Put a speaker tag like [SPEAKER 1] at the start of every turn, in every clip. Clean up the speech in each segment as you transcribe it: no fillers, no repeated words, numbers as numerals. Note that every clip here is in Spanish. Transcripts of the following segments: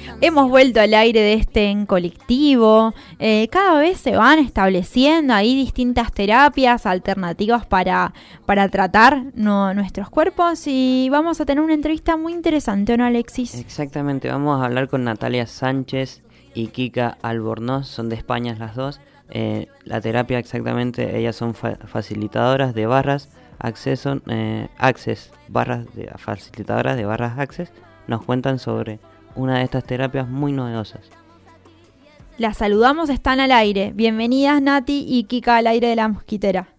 [SPEAKER 1] Hemos vuelto al aire de en colectivo. Cada vez se van estableciendo ahí distintas terapias alternativas para tratar nuestros cuerpos, y vamos a tener una entrevista muy interesante, ¿no, Alexis?
[SPEAKER 2] Exactamente, vamos a hablar con Natalia Sánchez y Kika Albornoz, son de España las dos. La terapia exactamente, ellas son facilitadoras de barras facilitadoras de barras Access. Nos cuentan sobre una de estas terapias muy novedosas.
[SPEAKER 1] Las saludamos, están al aire. Bienvenidas Nati y Kika al aire de La Mosquitera.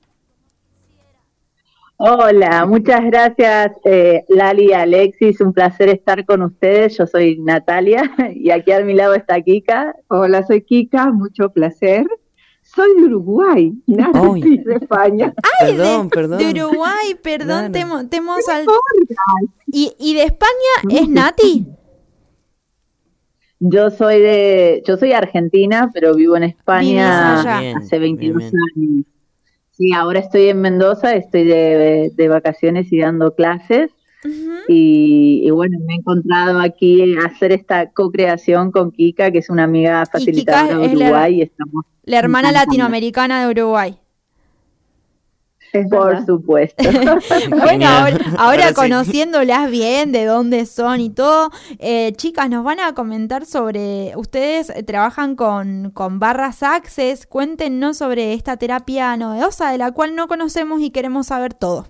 [SPEAKER 3] Hola, muchas gracias Lali y Alexis, un placer estar con ustedes. Yo soy Natalia y aquí a mi lado está Kika.
[SPEAKER 4] Hola, soy Kika, mucho placer. Soy de Uruguay, Nati de España.
[SPEAKER 1] Ay, perdón. De Uruguay, perdón, claro. ¿Y de España es Nati?
[SPEAKER 3] Yo soy argentina, pero vivo en España hace 22 años. Sí, ahora estoy en Mendoza, estoy de vacaciones y dando clases. Uh-huh. Y bueno, me he encontrado aquí a hacer esta co-creación con Kika, que es una amiga facilitadora de Uruguay. Y estamos
[SPEAKER 1] la hermana latinoamericana de Uruguay.
[SPEAKER 3] Por supuesto.
[SPEAKER 1] Bueno, ahora conociéndolas bien, de dónde son y todo, chicas, nos van a comentar sobre, ustedes trabajan con barras Access. Cuéntenos sobre esta terapia novedosa de la cual no conocemos y queremos saber todo.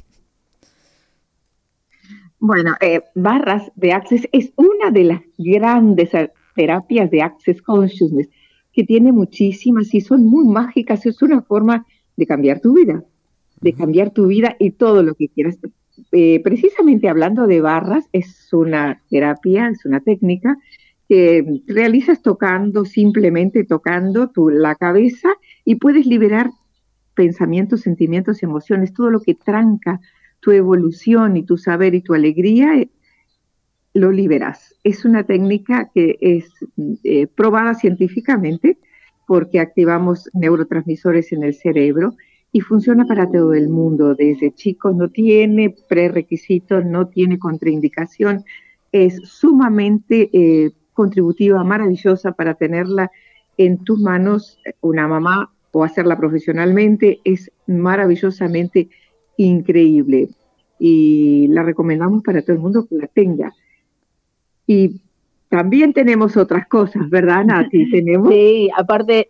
[SPEAKER 4] Bueno, barras de Access es una de las grandes terapias de Access Consciousness, que tiene muchísimas y son muy mágicas. Es una forma de cambiar tu vida. Y todo lo que quieras. Precisamente hablando de barras, es una terapia, es una técnica que realizas simplemente tocando la cabeza, y puedes liberar pensamientos, sentimientos, emociones, todo lo que tranca tu evolución y tu saber y tu alegría, lo liberas. Es una técnica que es probada científicamente, porque activamos neurotransmisores en el cerebro y funciona para todo el mundo, desde chicos, no tiene prerequisitos, no tiene contraindicación, es sumamente contributiva, maravillosa para tenerla en tus manos, una mamá, o hacerla profesionalmente, es maravillosamente increíble. Y la recomendamos para todo el mundo que la tenga. Y también tenemos otras cosas, ¿verdad, Nati?
[SPEAKER 3] Sí, aparte,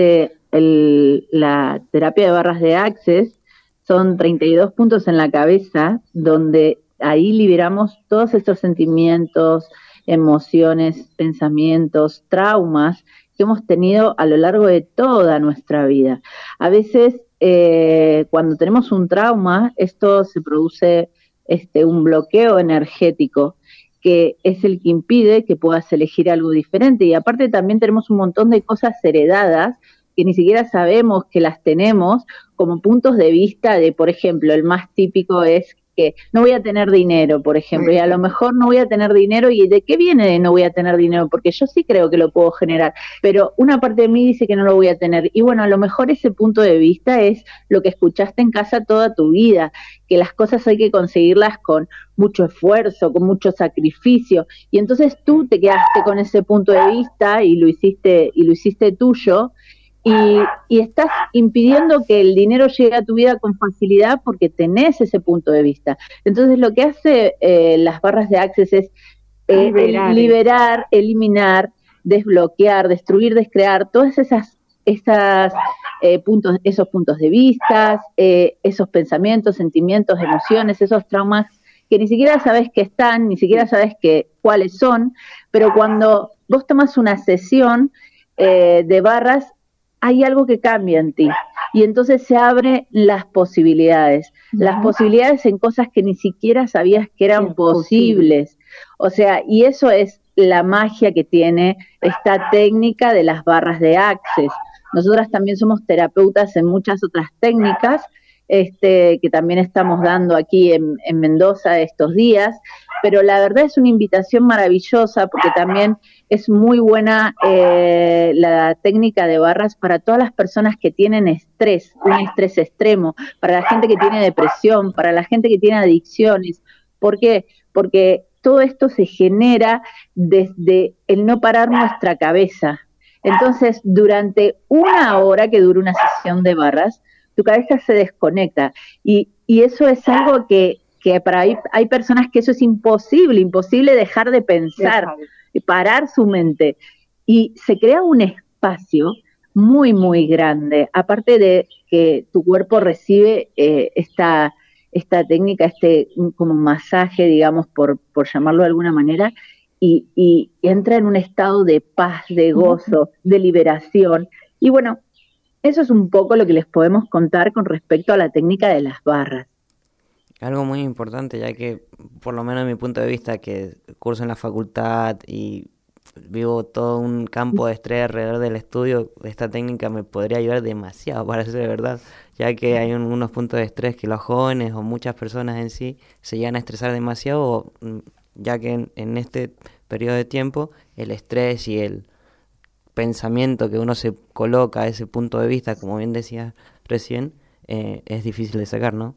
[SPEAKER 3] la terapia de barras de Access son 32 puntos en la cabeza, donde ahí liberamos todos estos sentimientos, emociones, pensamientos, traumas que hemos tenido a lo largo de toda nuestra vida. A veces, cuando tenemos un trauma, esto se produce un bloqueo energético, que es el que impide que puedas elegir algo diferente. Y aparte también tenemos un montón de cosas heredadas que ni siquiera sabemos que las tenemos, como puntos de vista de, por ejemplo, el más típico es que no voy a tener dinero, por ejemplo, y a lo mejor no voy a tener dinero. ¿Y de qué viene de no voy a tener dinero? Porque yo sí creo que lo puedo generar, pero una parte de mí dice que no lo voy a tener. Y bueno, a lo mejor ese punto de vista es lo que escuchaste en casa toda tu vida, que las cosas hay que conseguirlas con mucho esfuerzo, con mucho sacrificio, y entonces tú te quedaste con ese punto de vista y lo hiciste tuyo. Y estás impidiendo que el dinero llegue a tu vida con facilidad porque tenés ese punto de vista. Entonces lo que hace las barras de Access es liberar, eliminar, desbloquear, destruir, descrear todas esos puntos de vista, esos pensamientos, sentimientos, emociones, esos traumas que ni siquiera sabes que están, ni siquiera sabes cuáles son, pero cuando vos tomas una sesión de barras, hay algo que cambia en ti, y entonces se abren las posibilidades en cosas que ni siquiera sabías que eran posibles. O sea, y eso es la magia que tiene esta técnica de las barras de Access. Nosotras también somos terapeutas en muchas otras técnicas, que también estamos dando aquí en Mendoza estos días, pero la verdad es una invitación maravillosa, porque también es muy buena la técnica de barras para todas las personas que tienen estrés, un estrés extremo, para la gente que tiene depresión, para la gente que tiene adicciones. ¿Por qué? Porque todo esto se genera desde el no parar nuestra cabeza. Entonces, durante una hora que dura una sesión de barras, tu cabeza se desconecta. Y eso es algo que para hay personas que eso es imposible dejar de pensar, parar su mente. Y se crea un espacio muy, muy grande. Aparte de que tu cuerpo recibe esta técnica, como masaje, digamos, por llamarlo de alguna manera, y entra en un estado de paz, de gozo, de liberación. Y bueno, eso es un poco lo que les podemos contar con respecto a la técnica de las barras.
[SPEAKER 2] Algo muy importante, ya que, por lo menos de mi punto de vista, que curso en la facultad y vivo todo un campo de estrés alrededor del estudio, esta técnica me podría ayudar demasiado, para ser verdad, ya que hay unos puntos de estrés que los jóvenes o muchas personas en sí se llegan a estresar demasiado, ya que en este periodo de tiempo el estrés y el pensamiento que uno se coloca a ese punto de vista, como bien decía recién, es difícil de sacar, ¿no?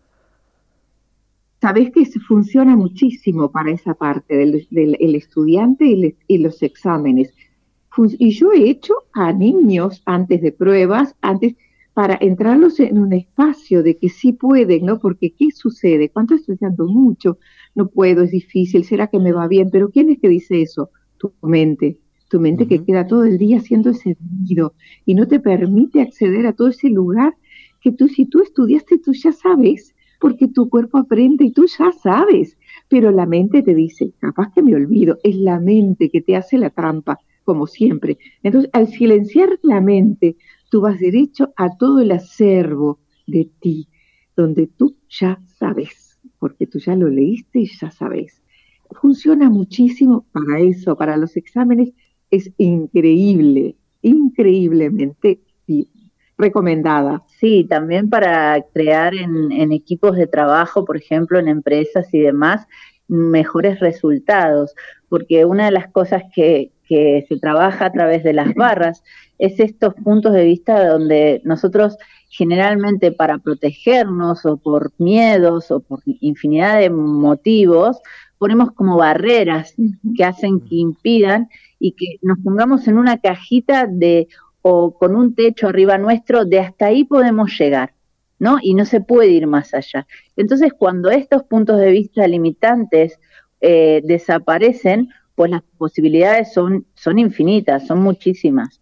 [SPEAKER 4] Sabés que funciona muchísimo para esa parte del estudiante y los exámenes. Y yo he hecho a niños antes de pruebas, para entrarlos en un espacio de que sí pueden, ¿no? Porque ¿qué sucede? ¿Cuánto estoy estudiando mucho? No puedo, es difícil, ¿será que me va bien? Pero ¿quién es que dice eso? Tu mente que queda todo el día haciendo ese ruido y no te permite acceder a todo ese lugar que si tú estudiaste, tú ya sabes, porque tu cuerpo aprende y tú ya sabes, pero la mente te dice, capaz que me olvido, es la mente que te hace la trampa, como siempre. Entonces, al silenciar la mente, tú vas derecho a todo el acervo de ti, donde tú ya sabes, porque tú ya lo leíste y ya sabes. Funciona muchísimo para eso, para los exámenes, es increíblemente recomendada.
[SPEAKER 3] Sí, también para crear en equipos de trabajo, por ejemplo, en empresas y demás, mejores resultados, porque una de las cosas que se trabaja a través de las barras es estos puntos de vista donde nosotros generalmente, para protegernos o por miedos o por infinidad de motivos, ponemos como barreras que hacen que impidan y que nos pongamos en una cajita o con un techo arriba nuestro, de hasta ahí podemos llegar, ¿no? Y no se puede ir más allá. Entonces, cuando estos puntos de vista limitantes desaparecen, pues las posibilidades son infinitas, son muchísimas.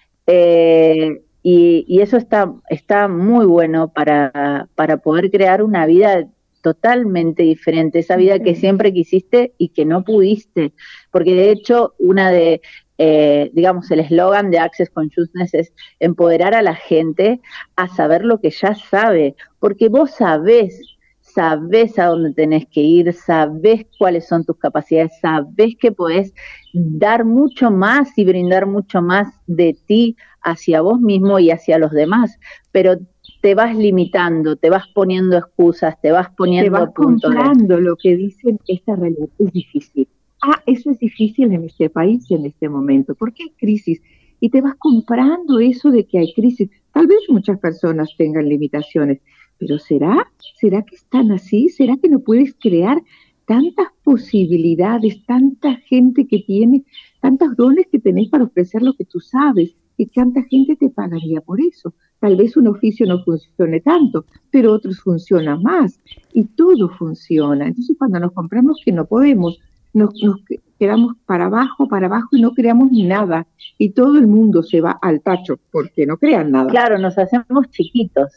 [SPEAKER 3] Y eso está muy bueno para poder crear una vida totalmente diferente, esa vida que siempre quisiste y que no pudiste, porque de hecho digamos, el eslogan de Access Consciousness es empoderar a la gente a saber lo que ya sabe, porque vos sabés a dónde tenés que ir, sabés cuáles son tus capacidades, sabés que podés dar mucho más y brindar mucho más de ti hacia vos mismo y hacia los demás, pero te vas limitando, te vas poniendo excusas, te vas poniendo puntos.
[SPEAKER 4] Te vas comprando lo que dicen, esta realidad es difícil. Eso es difícil en este país y en este momento, porque hay crisis, y te vas comprando eso de que hay crisis. Tal vez muchas personas tengan limitaciones, pero ¿será que están así? ¿Será que no puedes crear tantas posibilidades, tanta gente que tiene, tantos dones que tenés para ofrecer lo que tú sabes, y tanta gente te pagaría por eso? Tal vez un oficio no funcione tanto, pero otros funcionan más, y todo funciona. Entonces, cuando nos compramos que no podemos, nos quedamos para abajo y no creamos nada, y todo el mundo se va al tacho porque no crean nada.
[SPEAKER 3] Claro, nos hacemos chiquitos,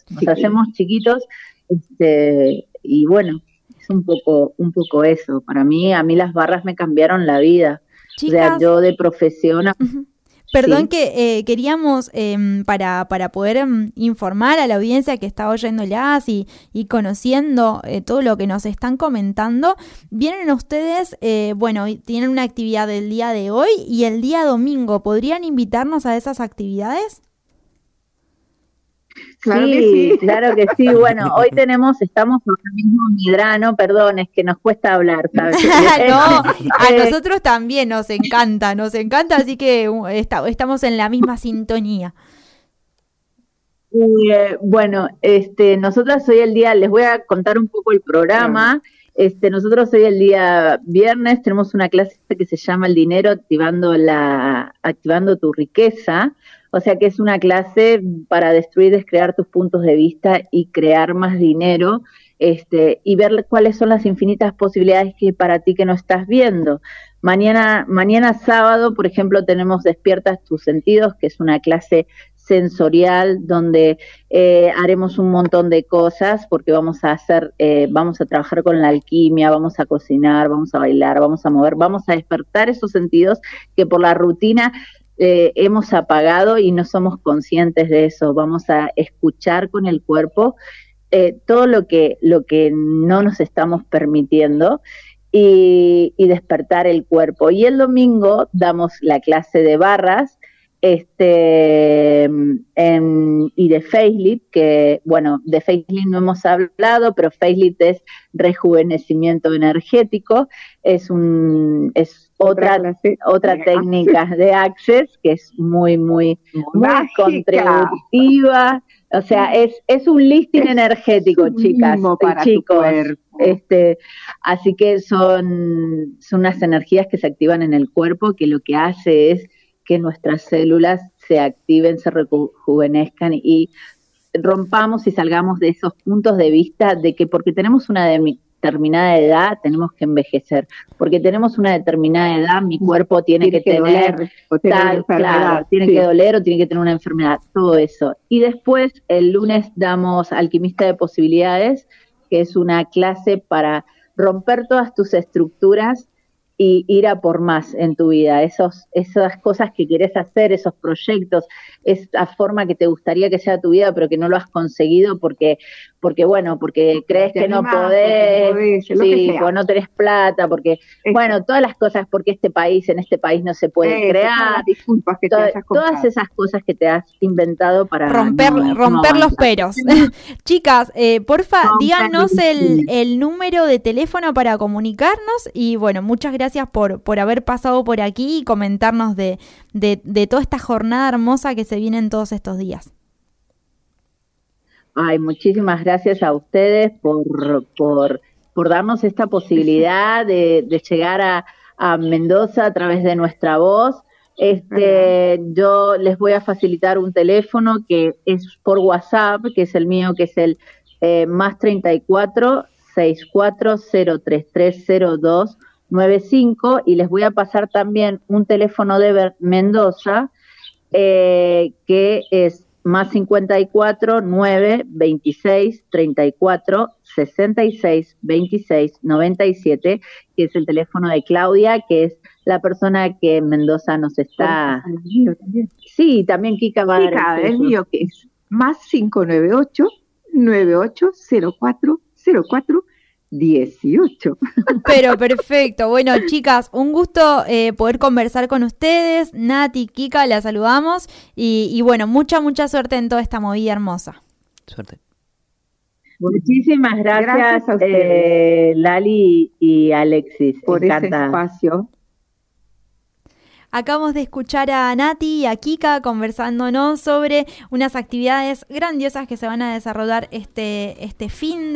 [SPEAKER 3] y bueno, es un poco eso. A mí las barras me cambiaron la vida. Chicas, o sea, yo de profesión...
[SPEAKER 1] Perdón, sí, que queríamos, para poder informar a la audiencia que está oyéndolas y conociendo todo lo que nos están comentando, vienen ustedes, tienen una actividad el día de hoy y el día domingo. ¿Podrían invitarnos a esas actividades?
[SPEAKER 3] Claro que sí. Bueno, hoy estamos ahora mismo en Medrano, perdón, es que nos cuesta hablar, ¿sabes?
[SPEAKER 1] No, a nosotros también nos encanta, así que estamos en la misma sintonía.
[SPEAKER 3] Nosotras hoy les voy a contar un poco el programa. Nosotros hoy el día viernes tenemos una clase que se llama El dinero activando tu riqueza, o sea que es una clase para destruir, descrear tus puntos de vista y crear más dinero, y ver cuáles son las infinitas posibilidades que para ti que no estás viendo. Mañana sábado, por ejemplo, tenemos Despiertas tus sentidos, que es una clase sensorial donde haremos un montón de cosas porque vamos a trabajar con la alquimia, vamos a cocinar, vamos a bailar, vamos a mover, vamos a despertar esos sentidos que por la rutina hemos apagado y no somos conscientes de eso. Vamos a escuchar con el cuerpo todo lo que no nos estamos permitiendo y despertar el cuerpo. Y el domingo damos la clase de barras y de Facelift, que bueno, de Facelift no hemos hablado, pero Facelift es rejuvenecimiento energético, es otra técnica de Access que es muy contributiva. O sea, es un listing energético, chicas y chicos. Así que son unas energías que se activan en el cuerpo, que lo que hace es que nuestras células se activen, se rejuvenezcan y rompamos y salgamos de esos puntos de vista de que porque tenemos una determinada edad tenemos que envejecer, porque tenemos una determinada edad mi cuerpo tiene que tener tiene que doler o tiene que tener una enfermedad, todo eso. Y después el lunes damos Alquimista de Posibilidades, que es una clase para romper todas tus estructuras y ir a por más en tu vida, esas cosas que querés hacer, esos proyectos, esa forma que te gustaría que sea tu vida, pero que no lo has conseguido porque crees que no podés, porque no tenés plata, porque, todas las cosas, porque en este país no se puede crear, todas esas cosas que te has inventado para
[SPEAKER 1] romper los peros. Chicas, porfa, díganos el número de teléfono para comunicarnos y bueno, muchas gracias por haber pasado por aquí y comentarnos de toda esta jornada hermosa que se viene en todos estos días.
[SPEAKER 3] Ay, muchísimas gracias a ustedes por darnos esta posibilidad de llegar a Mendoza a través de nuestra voz. Yo les voy a facilitar un teléfono que es por WhatsApp, que es el mío, que es el más 34 64 033 02 95, y les voy a pasar también un teléfono de Mendoza que es más 54 9 26 34 66 26 97, que es el teléfono de Claudia, que es la persona que en Mendoza nos está... Sí, también Kika va a dar
[SPEAKER 4] el mío, que es más 598 9804 04 18.
[SPEAKER 1] Pero perfecto. Bueno, chicas, un gusto poder conversar con ustedes. Nati, Kika, la saludamos y bueno, mucha suerte en toda esta movida hermosa.
[SPEAKER 2] Suerte.
[SPEAKER 3] Muchísimas gracias a ustedes, Lali y Alexis,
[SPEAKER 4] por ese espacio.
[SPEAKER 1] Acabamos de escuchar a Nati y a Kika conversándonos sobre unas actividades grandiosas que se van a desarrollar este fin